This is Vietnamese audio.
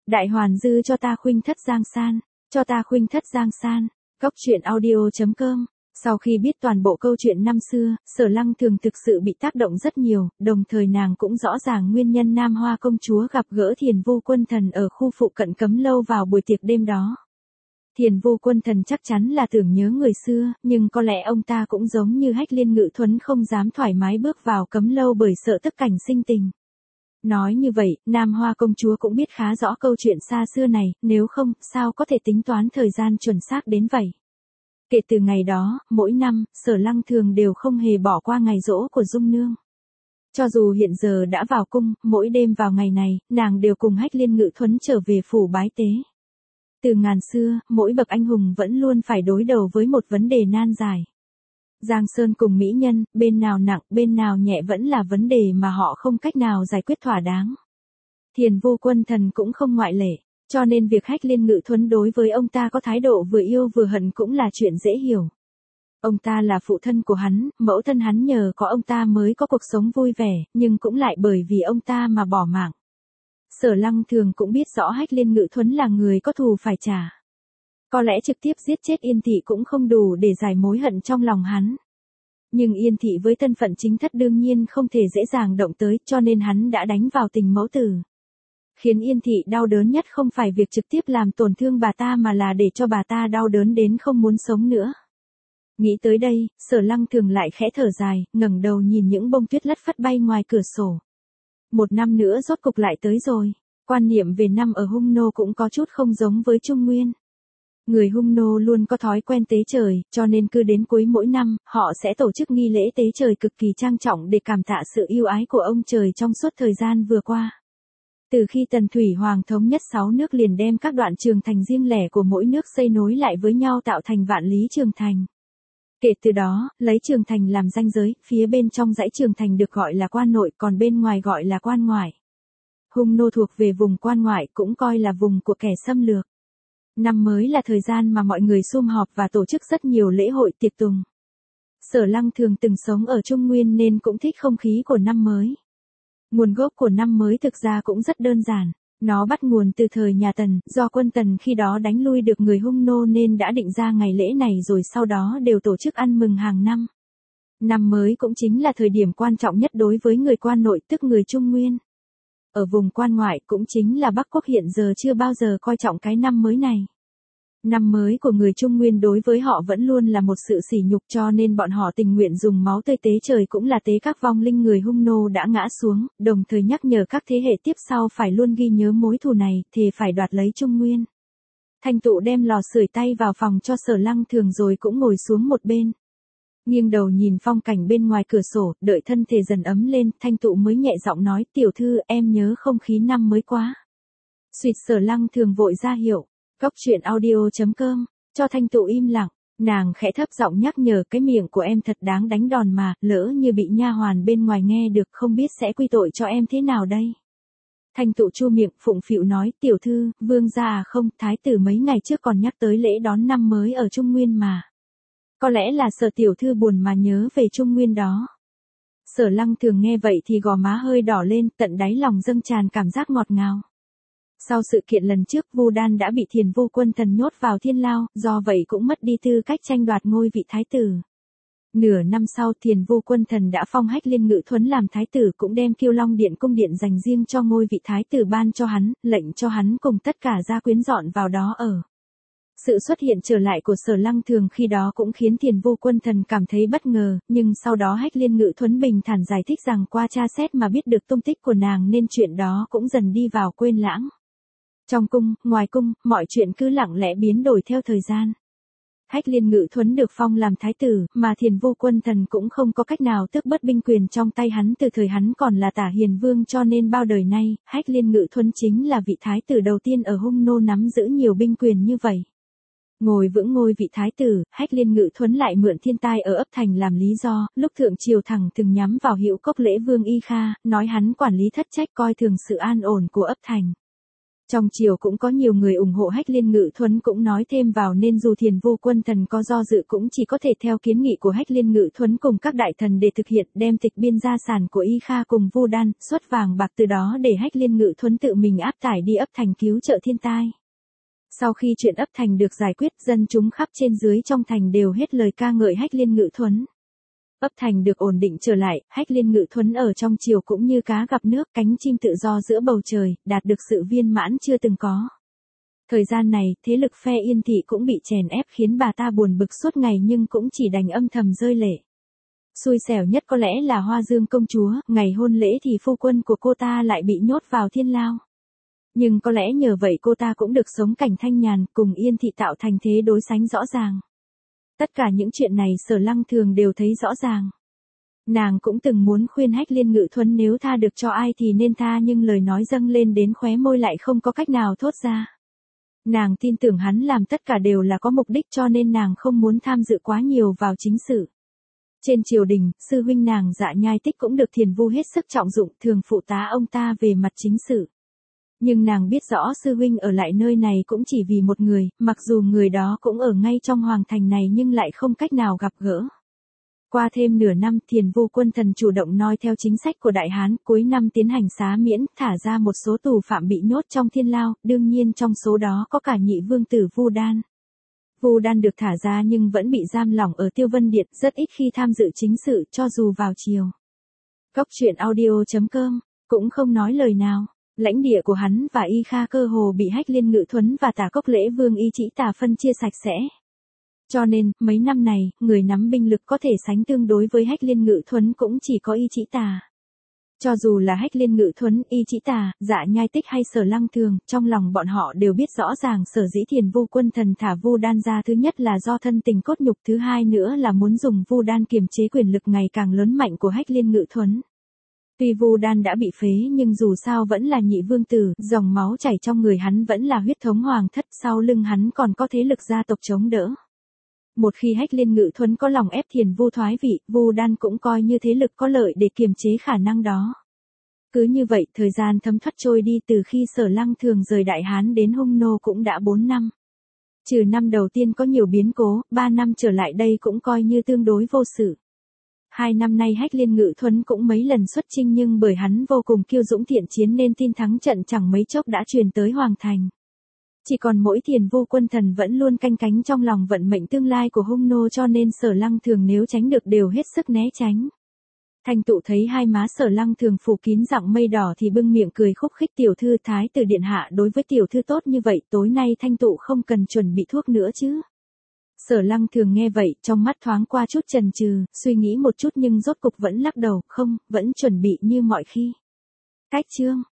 Đại Hoàn Dư cho ta khuynh thất Giang San, cho ta khuynh thất Giang San. Góc truyện audio.com. Sau khi biết toàn bộ câu chuyện năm xưa, Sở Lăng Thường thực sự bị tác động rất nhiều, đồng thời nàng cũng rõ ràng nguyên nhân Nam Hoa công chúa gặp gỡ Thiền Vu Quân Thần ở khu phụ cận Cấm Lâu vào buổi tiệc đêm đó. Thiền Vu Quân Thần chắc chắn là tưởng nhớ người xưa, nhưng có lẽ ông ta cũng giống như Hách Liên Ngự Thuấn không dám thoải mái bước vào Cấm Lâu bởi sợ tức cảnh sinh tình. Nói như vậy, Nam Hoa công chúa cũng biết khá rõ câu chuyện xa xưa này, nếu không, sao có thể tính toán thời gian chuẩn xác đến vậy. Kể từ ngày đó, mỗi năm, Sở Lăng Thường đều không hề bỏ qua ngày giỗ của Dung Nương. Cho dù hiện giờ đã vào cung, mỗi đêm vào ngày này, nàng đều cùng Hách Liên Ngự Thuấn trở về phủ bái tế. Từ ngàn xưa, mỗi bậc anh hùng vẫn luôn phải đối đầu với một vấn đề nan giải. Giang Sơn cùng mỹ nhân, bên nào nặng, bên nào nhẹ vẫn là vấn đề mà họ không cách nào giải quyết thỏa đáng. Thiền Vu Quân Thần cũng không ngoại lệ, cho nên việc Hách Liên Ngự Thuấn đối với ông ta có thái độ vừa yêu vừa hận cũng là chuyện dễ hiểu. Ông ta là phụ thân của hắn, mẫu thân hắn nhờ có ông ta mới có cuộc sống vui vẻ, nhưng cũng lại bởi vì ông ta mà bỏ mạng. Sở Lăng Thường cũng biết rõ Hách Liên Ngự Thuấn là người có thù phải trả. Có lẽ trực tiếp giết chết Yên Thị cũng không đủ để giải mối hận trong lòng hắn. Nhưng Yên Thị với thân phận chính thất đương nhiên không thể dễ dàng động tới, cho nên hắn đã đánh vào tình mẫu tử. Khiến Yên Thị đau đớn nhất không phải việc trực tiếp làm tổn thương bà ta mà là để cho bà ta đau đớn đến không muốn sống nữa. Nghĩ tới đây, Sở Lăng Thường lại khẽ thở dài, ngẩng đầu nhìn những bông tuyết lất phất bay ngoài cửa sổ. Một năm nữa rốt cục lại tới rồi. Quan niệm về năm ở Hung Nô cũng có chút không giống với Trung Nguyên. Người Hung Nô luôn có thói quen tế trời, cho nên cứ đến cuối mỗi năm, họ sẽ tổ chức nghi lễ tế trời cực kỳ trang trọng để cảm tạ sự yêu ái của ông trời trong suốt thời gian vừa qua. Từ khi Tần Thủy Hoàng thống nhất 6 nước liền đem các đoạn trường thành riêng lẻ của mỗi nước xây nối lại với nhau tạo thành Vạn Lý Trường Thành. Kể từ đó, lấy Trường Thành làm ranh giới, phía bên trong dãy Trường Thành được gọi là quan nội, còn bên ngoài gọi là quan ngoại. Hung Nô thuộc về vùng quan ngoại, cũng coi là vùng của kẻ xâm lược. Năm mới là thời gian mà mọi người sum họp và tổ chức rất nhiều lễ hội tiệc tùng. Sở Lăng Thường từng sống ở Trung Nguyên nên cũng thích không khí của năm mới. Nguồn gốc của năm mới thực ra cũng rất đơn giản. Nó bắt nguồn từ thời nhà Tần, do quân Tần khi đó đánh lui được người Hung Nô nên đã định ra ngày lễ này rồi sau đó đều tổ chức ăn mừng hàng năm. Năm mới cũng chính là thời điểm quan trọng nhất đối với người quan nội tức người Trung Nguyên. Ở vùng quan ngoại cũng chính là Bắc Quốc hiện giờ chưa bao giờ coi trọng cái năm mới này. Năm mới của người Trung Nguyên đối với họ vẫn luôn là một sự sỉ nhục cho nên bọn họ tình nguyện dùng máu tươi tế trời cũng là tế các vong linh người Hung Nô đã ngã xuống, đồng thời nhắc nhở các thế hệ tiếp sau phải luôn ghi nhớ mối thù này, thề phải đoạt lấy Trung Nguyên. Thanh Tụ đem lò sưởi tay vào phòng cho Sở Lăng Thường rồi cũng ngồi xuống một bên. Nghiêng đầu nhìn phong cảnh bên ngoài cửa sổ, đợi thân thể dần ấm lên, Thanh Tụ mới nhẹ giọng nói, tiểu thư, em nhớ không khí năm mới quá. Xuyệt Sở Lăng Thường vội ra hiệu. Góc truyện audio.com, cho Thanh Tụ im lặng, nàng khẽ thấp giọng nhắc nhở, cái miệng của em thật đáng đánh đòn mà, lỡ như bị nha hoàn bên ngoài nghe được không biết sẽ quy tội cho em thế nào đây. Thanh Tụ chu miệng phụng phịu nói, tiểu thư, vương gia à không, thái tử mấy ngày trước còn nhắc tới lễ đón năm mới ở Trung Nguyên mà. Có lẽ là sợ tiểu thư buồn mà nhớ về Trung Nguyên đó. Sở Lăng Thường nghe vậy thì gò má hơi đỏ lên, tận đáy lòng dâng tràn cảm giác ngọt ngào. Sau sự kiện lần trước, Vu Đan đã bị Thiền Vu Quân Thần nhốt vào thiên lao, do vậy cũng mất đi tư cách tranh đoạt ngôi vị thái tử. Nửa năm sau, Thiền Vu Quân Thần đã phong Hách Liên Ngự Thuấn làm thái tử, cũng đem Kiêu Long Điện cung điện dành riêng cho ngôi vị thái tử ban cho hắn, lệnh cho hắn cùng tất cả gia quyến dọn vào đó ở. Sự xuất hiện trở lại của Sở Lăng Thường khi đó cũng khiến Thiền Vu Quân Thần cảm thấy bất ngờ, nhưng sau đó Hách Liên Ngự Thuấn bình thản giải thích rằng qua tra xét mà biết được tung tích của nàng nên chuyện đó cũng dần đi vào quên lãng. Trong cung, ngoài cung, mọi chuyện cứ lặng lẽ biến đổi theo thời gian. Hách Liên Ngự Thuấn được phong làm thái tử, mà Thiền Vu Quân Thần cũng không có cách nào tước bớt binh quyền trong tay hắn từ thời hắn còn là Tả Hiền Vương, cho nên bao đời nay, Hách Liên Ngự Thuấn chính là vị thái tử đầu tiên ở Hung Nô nắm giữ nhiều binh quyền như vậy. Ngồi vững ngôi vị thái tử, Hách Liên Ngự Thuấn lại mượn thiên tai ở ấp Thành làm lý do, lúc thượng triều thẳng từng nhắm vào Hữu Cốc Lễ Vương Y Kha, nói hắn quản lý thất trách coi thường sự an ổn của ấp Thành. Trong triều cũng có nhiều người ủng hộ Hách Liên Ngự Thuấn, cũng nói thêm vào nên dù Thiền Vu Quân Thần có do dự cũng chỉ có thể theo kiến nghị của Hách Liên Ngự Thuấn cùng các đại thần để thực hiện, đem tịch biên gia sản của Y Kha cùng Vu Đan, xuất vàng bạc từ đó để Hách Liên Ngự Thuấn tự mình áp tải đi ấp thành cứu trợ thiên tai. Sau khi chuyện ấp thành được giải quyết, dân chúng khắp trên dưới trong thành đều hết lời ca ngợi Hách Liên Ngự Thuấn. Ấp thành được ổn định trở lại, Hách Liên Ngự Thuấn ở trong triều cũng như cá gặp nước, cánh chim tự do giữa bầu trời, đạt được sự viên mãn chưa từng có. Thời gian này, thế lực phe Yên Thị cũng bị chèn ép khiến bà ta buồn bực suốt ngày nhưng cũng chỉ đành âm thầm rơi lệ. Xui xẻo nhất có lẽ là Hoa Dương công chúa, ngày hôn lễ thì phu quân của cô ta lại bị nhốt vào thiên lao. Nhưng có lẽ nhờ vậy cô ta cũng được sống cảnh thanh nhàn, cùng Yên Thị tạo thành thế đối sánh rõ ràng. Tất cả những chuyện này Sở Lăng thường đều thấy rõ ràng. Nàng cũng từng muốn khuyên Hách Liên Ngự Thuấn nếu tha được cho ai thì nên tha, nhưng lời nói dâng lên đến khóe môi lại không có cách nào thốt ra. Nàng tin tưởng hắn làm tất cả đều là có mục đích, cho nên nàng không muốn tham dự quá nhiều vào chính sự. Trên triều đình, sư huynh nàng Dạ Nhai Tích cũng được Thiền Vu hết sức trọng dụng, thường phụ tá ông ta về mặt chính sự. Nhưng nàng biết rõ sư huynh ở lại nơi này cũng chỉ vì một người, mặc dù người đó cũng ở ngay trong hoàng thành này nhưng lại không cách nào gặp gỡ. Qua thêm nửa năm, Thiền Vu Quân Thần chủ động noi theo chính sách của Đại Hán, cuối năm tiến hành xá miễn, thả ra một số tù phạm bị nhốt trong thiên lao, đương nhiên trong số đó có cả nhị vương tử Vu Đan. Vu Đan được thả ra nhưng vẫn bị giam lỏng ở Tiêu Vân Điện, rất ít khi tham dự chính sự cho dù vào triều. Cốc truyện audio.com cũng không nói lời nào. Lãnh địa của hắn và Y Kha cơ hồ bị Hách Liên Ngự Thuấn và Tả Cốc Lễ Vương Y Chỉ Tà phân chia sạch sẽ. Cho nên, mấy năm này, người nắm binh lực có thể sánh tương đối với Hách Liên Ngự Thuấn cũng chỉ có Y Chỉ Tà. Cho dù là Hách Liên Ngự Thuấn, Y Chỉ Tà, Dạ Nhai Tích hay Sở Lăng Thường, trong lòng bọn họ đều biết rõ ràng sở dĩ Thiền Vu Quân Thần thả Vu Đan ra, thứ nhất là do thân tình cốt nhục, thứ hai nữa là muốn dùng Vu Đan kiềm chế quyền lực ngày càng lớn mạnh của Hách Liên Ngự Thuấn. Tuy Vu Đan đã bị phế nhưng dù sao vẫn là nhị vương tử, dòng máu chảy trong người hắn vẫn là huyết thống hoàng thất, sau lưng hắn còn có thế lực gia tộc chống đỡ. Một khi Hách Liên Ngự Thuấn có lòng ép Thiền Vu thoái vị, Vu Đan cũng coi như thế lực có lợi để kiềm chế khả năng đó. Cứ như vậy, thời gian thấm thoát trôi đi, từ khi Sở Lăng Thường rời Đại Hán đến Hung Nô cũng đã 4 năm. Trừ năm đầu tiên có nhiều biến cố, 3 năm trở lại đây cũng coi như tương đối vô sự. 2 năm nay Hách Liên Ngự Thuấn cũng mấy lần xuất chinh nhưng bởi hắn vô cùng kiêu dũng thiện chiến nên tin thắng trận chẳng mấy chốc đã truyền tới hoàng thành. Chỉ còn mỗi Thiền Vu Quân Thần vẫn luôn canh cánh trong lòng vận mệnh tương lai của Hung Nô, cho nên Sở Lăng Thường nếu tránh được đều hết sức né tránh. Thanh Tụ thấy hai má Sở Lăng Thường phủ kín dạng mây đỏ thì bưng miệng cười khúc khích, tiểu thư thái tử điện hạ đối với tiểu thư tốt như vậy, tối nay Thanh Tụ không cần chuẩn bị thuốc nữa chứ? Sở Lăng Thường nghe vậy, trong mắt thoáng qua chút chần chừ, suy nghĩ một chút nhưng rốt cục vẫn lắc đầu, không, vẫn chuẩn bị như mọi khi. Cách chương